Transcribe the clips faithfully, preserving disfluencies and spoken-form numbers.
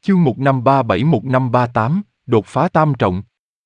Chương một năm ba bảy một năm ba tám, đột phá tam trọng.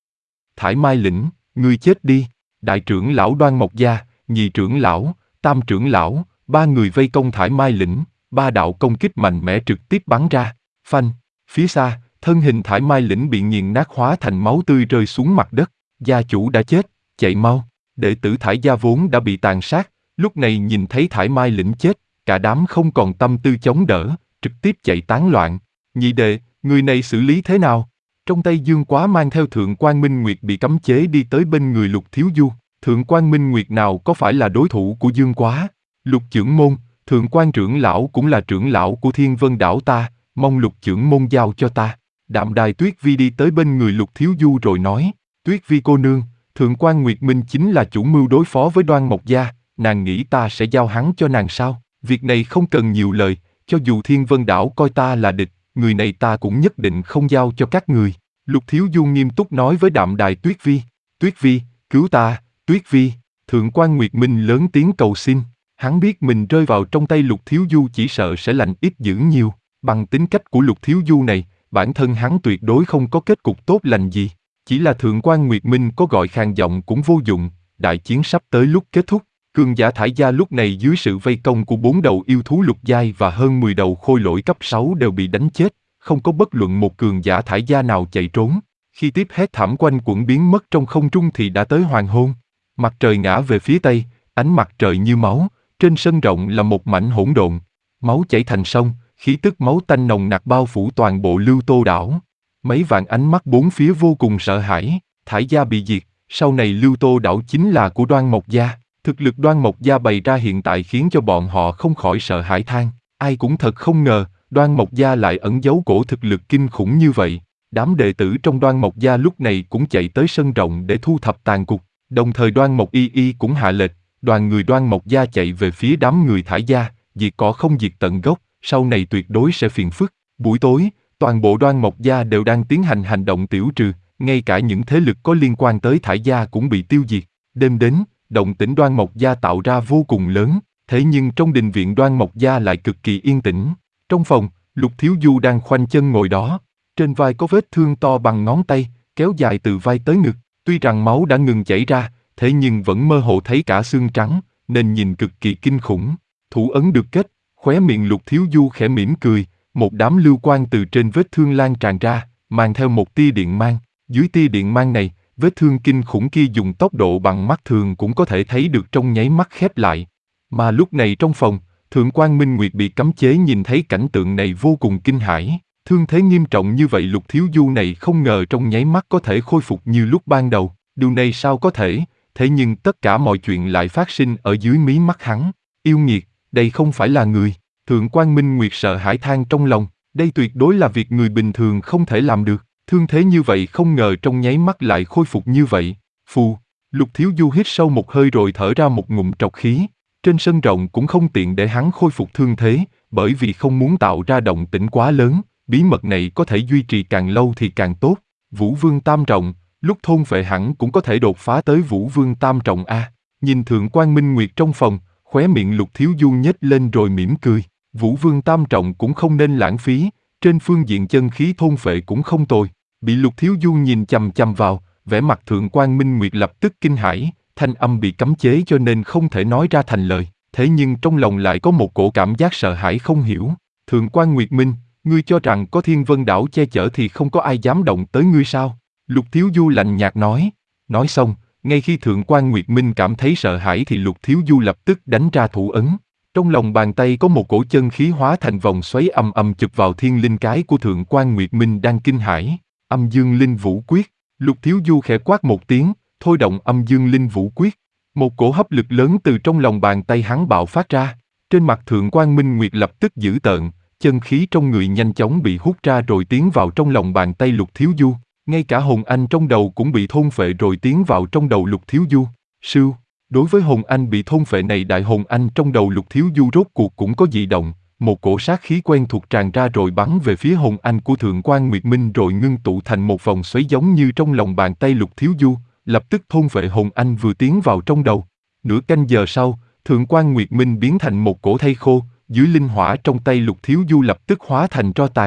Thải Mai Lĩnh, ngươi chết đi. Đại trưởng lão Đoan Mộc Gia, nhị trưởng lão, tam trưởng lão, ba người vây công Thải Mai Lĩnh, ba đạo công kích mạnh mẽ trực tiếp bắn ra. Phanh, phía xa, thân hình Thải Mai Lĩnh bị nghiền nát hóa thành máu tươi rơi xuống mặt đất. Gia chủ đã chết, chạy mau. Đệ tử Thải gia vốn đã bị tàn sát, lúc này nhìn thấy Thải Mai Lĩnh chết, cả đám không còn tâm tư chống đỡ, trực tiếp chạy tán loạn. Nhị đệ, người này xử lý thế nào? Trong tay Dương Quá mang theo Thượng Quan Minh Nguyệt bị cấm chế đi tới bên người Lục Thiếu Du. Thượng Quan Minh Nguyệt nào có phải là đối thủ của Dương Quá? Lục trưởng môn, Thượng Quan trưởng lão cũng là trưởng lão của Thiên Vân đảo ta, mong Lục trưởng môn giao cho ta. Đạm Đài Tuyết Vi đi tới bên người Lục Thiếu Du rồi nói, Tuyết Vi cô nương, Thượng Quan Nguyệt Minh chính là chủ mưu đối phó với Đoan Mộc Gia, nàng nghĩ ta sẽ giao hắn cho nàng sao? Việc này không cần nhiều lời, cho dù Thiên Vân đảo coi ta là địch, người này ta cũng nhất định không giao cho các người. Lục Thiếu Du nghiêm túc nói với Đạm Đài Tuyết Vi, Tuyết Vi, cứu ta, Tuyết Vi. Thượng Quan Nguyệt Minh lớn tiếng cầu xin, hắn biết mình rơi vào trong tay Lục Thiếu Du chỉ sợ sẽ lành ít dữ nhiều, bằng tính cách của Lục Thiếu Du này, bản thân hắn tuyệt đối không có kết cục tốt lành gì. Chỉ là Thượng Quan Nguyệt Minh có gọi khàn giọng cũng vô dụng, đại chiến sắp tới lúc kết thúc. Cường giả Thải gia lúc này dưới sự vây công của bốn đầu yêu thú lục giai và hơn mười đầu khôi lỗi cấp sáu đều bị đánh chết, không có bất luận một cường giả Thải gia nào chạy trốn. Khi tiếp hét thảm quanh quẩn biến mất trong không trung thì đã tới hoàng hôn. Mặt trời ngã về phía tây, ánh mặt trời như máu, trên sân rộng là một mảnh hỗn độn. Máu chảy thành sông, khí tức máu tanh nồng nặc bao phủ toàn bộ Lưu Tô đảo. Mấy vạn ánh mắt bốn phía vô cùng sợ hãi, Thải gia bị diệt, sau này Lưu Tô đảo chính là của Đoan Mộc Gia. Thực lực Đoan Mộc Gia bày ra hiện tại khiến cho bọn họ không khỏi sợ hãi than. Ai cũng thật không ngờ, Đoan Mộc Gia lại ẩn giấu cổ thực lực kinh khủng như vậy. Đám đệ tử trong Đoan Mộc Gia lúc này cũng chạy tới sân rộng để thu thập tàn cục. Đồng thời Đoan Mộc Y Y cũng hạ lệnh, đoàn người Đoan Mộc Gia chạy về phía đám người Thải gia, diệt cỏ không diệt tận gốc, sau này tuyệt đối sẽ phiền phức. Buổi tối, toàn bộ Đoan Mộc Gia đều đang tiến hành hành động tiểu trừ, ngay cả những thế lực có liên quan tới Thải gia cũng bị tiêu diệt. Đêm đến, động tĩnh Đoan Mộc Gia tạo ra vô cùng lớn, thế nhưng trong đình viện Đoan Mộc Gia lại cực kỳ yên tĩnh. Trong phòng, Lục Thiếu Du đang khoanh chân ngồi đó, trên vai có vết thương to bằng ngón tay, kéo dài từ vai tới ngực. Tuy rằng máu đã ngừng chảy ra, thế nhưng vẫn mơ hồ thấy cả xương trắng, nên nhìn cực kỳ kinh khủng. Thủ ấn được kết, khóe miệng Lục Thiếu Du khẽ mỉm cười, một đám lưu quang từ trên vết thương lan tràn ra, mang theo một tia điện mang. Dưới tia điện mang này, vết thương kinh khủng kia dùng tốc độ bằng mắt thường cũng có thể thấy được trong nháy mắt khép lại. Mà lúc này trong phòng, Thượng Quan Minh Nguyệt bị cấm chế nhìn thấy cảnh tượng này vô cùng kinh hãi. Thương thế nghiêm trọng như vậy Lục Thiếu Du này không ngờ trong nháy mắt có thể khôi phục như lúc ban đầu. Điều này sao có thể, thế nhưng tất cả mọi chuyện lại phát sinh ở dưới mí mắt hắn. Yêu nghiệt, đây không phải là người. Thượng Quan Minh Nguyệt sợ hãi than trong lòng, đây tuyệt đối là việc người bình thường không thể làm được. Thương thế như vậy không ngờ trong nháy mắt lại khôi phục như vậy. Phù, Lục Thiếu Du hít sâu một hơi rồi thở ra một ngụm trọc khí. Trên sân rộng cũng không tiện để hắn khôi phục thương thế, bởi vì không muốn tạo ra động tĩnh quá lớn. Bí mật này có thể duy trì càng lâu thì càng tốt. Vũ Vương Tam Trọng, lúc thôn phệ hẳn cũng có thể đột phá tới Vũ Vương Tam Trọng a. Nhìn Thượng Quan Minh Nguyệt trong phòng, khóe miệng Lục Thiếu Du nhếch lên rồi mỉm cười. Vũ Vương Tam Trọng cũng không nên lãng phí, trên phương diện chân khí thôn phệ cũng không tồi. Bị Lục Thiếu Du nhìn chằm chằm vào, vẻ mặt Thượng Quan Minh Nguyệt lập tức kinh hãi, thanh âm bị cấm chế cho nên không thể nói ra thành lời. Thế nhưng trong lòng lại có một cổ cảm giác sợ hãi không hiểu. Thượng Quan Nguyệt Minh, ngươi cho rằng có Thiên Vân đảo che chở thì không có ai dám động tới ngươi sao? Lục Thiếu Du lạnh nhạt nói. Nói xong, ngay khi Thượng Quan Nguyệt Minh cảm thấy sợ hãi thì Lục Thiếu Du lập tức đánh ra thủ ấn. Trong lòng bàn tay có một cổ chân khí hóa thành vòng xoáy ầm ầm chụp vào thiên linh cái của Thượng Quan Nguyệt Minh đang kinh hãi. Âm Dương Linh Vũ Quyết. Lục Thiếu Du khẽ quát một tiếng, thôi động Âm Dương Linh Vũ Quyết. Một cổ hấp lực lớn từ trong lòng bàn tay hắn bạo phát ra. Trên mặt Thượng Quan Minh Nguyệt lập tức dữ tợn, chân khí trong người nhanh chóng bị hút ra rồi tiến vào trong lòng bàn tay Lục Thiếu Du. Ngay cả hồn anh trong đầu cũng bị thôn phệ rồi tiến vào trong đầu Lục Thiếu Du. Sưu, đối với hồn anh bị thôn phệ này, đại hồn anh trong đầu Lục Thiếu Du rốt cuộc cũng có dị động. Một cổ sát khí quen thuộc tràn ra rồi bắn về phía hồn anh của Thượng Quan Nguyệt Minh rồi ngưng tụ thành một vòng xoáy giống như trong lòng bàn tay Lục Thiếu Du, lập tức thôn phệ hồn anh vừa tiến vào trong đầu. Nửa canh giờ sau, Thượng Quan Nguyệt Minh biến thành một cổ thây khô, dưới linh hỏa trong tay Lục Thiếu Du lập tức hóa thành tro tàn.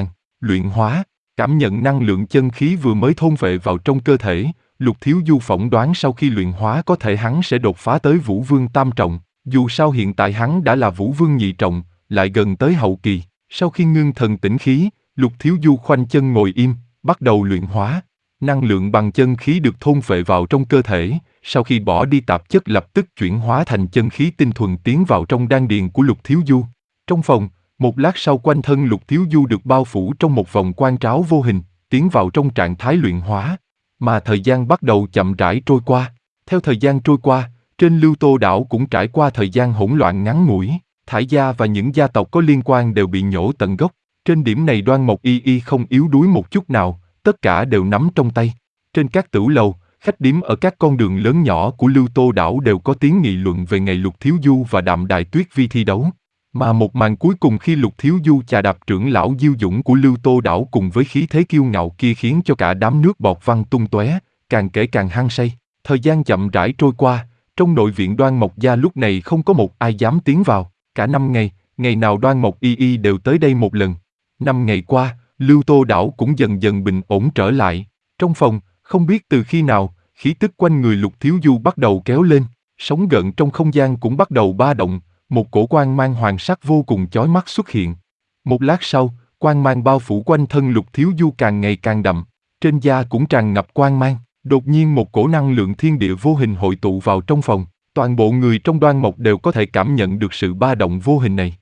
luyện hóa, cảm nhận năng lượng chân khí vừa mới thôn vệ vào trong cơ thể, Lục Thiếu Du phỏng đoán sau khi luyện hóa có thể hắn sẽ đột phá tới Vũ Vương Tam Trọng, dù sao hiện tại hắn đã là Vũ Vương Nhị Trọng, lại gần tới hậu kỳ. Sau khi ngưng thần tĩnh khí, Lục Thiếu Du khoanh chân ngồi im, bắt đầu luyện hóa. Năng lượng bằng chân khí được thôn phệ vào trong cơ thể, sau khi bỏ đi tạp chất lập tức chuyển hóa thành chân khí tinh thuần tiến vào trong đan điền của Lục Thiếu Du. Trong phòng, một lát sau quanh thân Lục Thiếu Du được bao phủ trong một vòng quang tráo vô hình, tiến vào trong trạng thái luyện hóa. Mà thời gian bắt đầu chậm rãi trôi qua. Theo thời gian trôi qua, trên Lưu Tô đảo cũng trải qua thời gian hỗn loạn ngắn ngủi, Thải gia và những gia tộc có liên quan đều bị nhổ tận gốc. Trên điểm này Đoan Mộc Y Y không yếu đuối một chút nào, tất cả đều nắm trong tay. Trên các tửu lầu, khách điếm ở các con đường lớn nhỏ của Lưu Tô đảo đều có tiếng nghị luận về ngày Lục Thiếu Du và Đạm Đài Tuyết Vi thi đấu. Mà một màn cuối cùng khi Lục Thiếu Du chà đạp trưởng lão Diêu Dũng của Lưu Tô đảo cùng với khí thế kiêu ngạo kia khiến cho cả đám nước bọt văng tung tóe, càng kể càng hăng say. Thời gian chậm rãi trôi qua, trong nội viện Đoan Mộc gia lúc này không có một ai dám tiến vào. Cả năm ngày, ngày nào Đoan Mộc Y Y đều tới đây một lần. Năm ngày qua, Lưu Tô đảo cũng dần dần bình ổn trở lại. Trong phòng, không biết từ khi nào, khí tức quanh người Lục Thiếu Du bắt đầu kéo lên, sóng gợn trong không gian cũng bắt đầu ba động, một cổ quang mang hoàng sắc vô cùng chói mắt xuất hiện. Một lát sau, quang mang bao phủ quanh thân Lục Thiếu Du càng ngày càng đậm, trên da cũng tràn ngập quang mang. Đột nhiên một cổ năng lượng thiên địa vô hình hội tụ vào trong phòng, toàn bộ người trong Đoan Mộc đều có thể cảm nhận được sự ba động vô hình này.